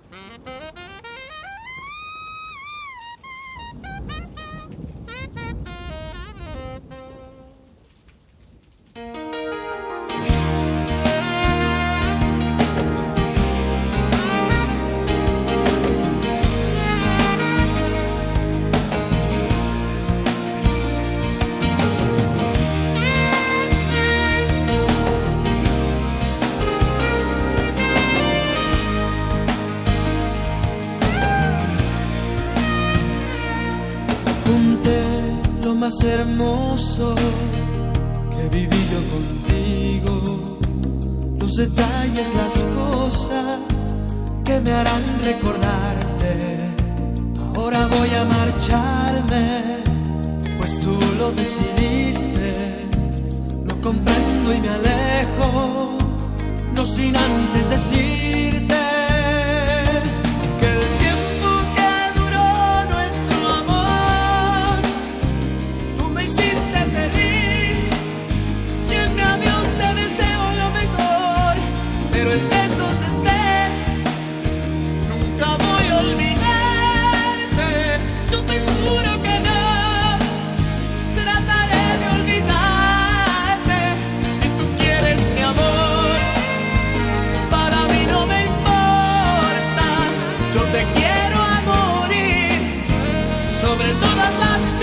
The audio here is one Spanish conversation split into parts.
Junté lo más hermoso que viví yo contigo, los detalles, las cosas que me harán recordarte. Ahora voy a marcharme, pues tú lo decidiste. Lo comprendo y me alejo, no sin antes decirte pero estés donde estés, nunca voy a olvidarte. Yo te juro que no trataré de olvidarte. Si tú quieres mi amor, para mí no me importa. Yo te quiero a morir sobre todas las cosas.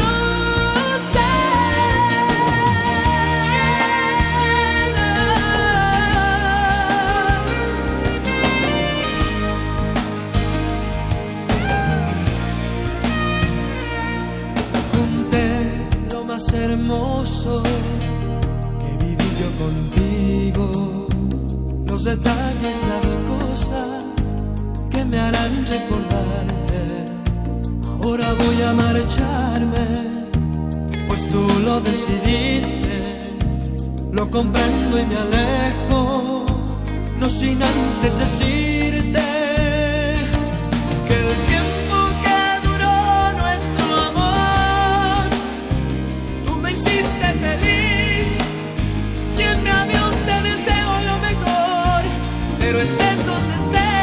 Más hermoso que viví yo contigo, los detalles, las cosas que me harán recordarte. Ahora voy a marcharme, pues tú lo decidiste. Lo comprendo y me alejo, no sin antes decirte que el tiempo que duró nuestro amor, tú me hiciste feliz, y en mi adiós te deseo lo mejor, pero estés donde estés.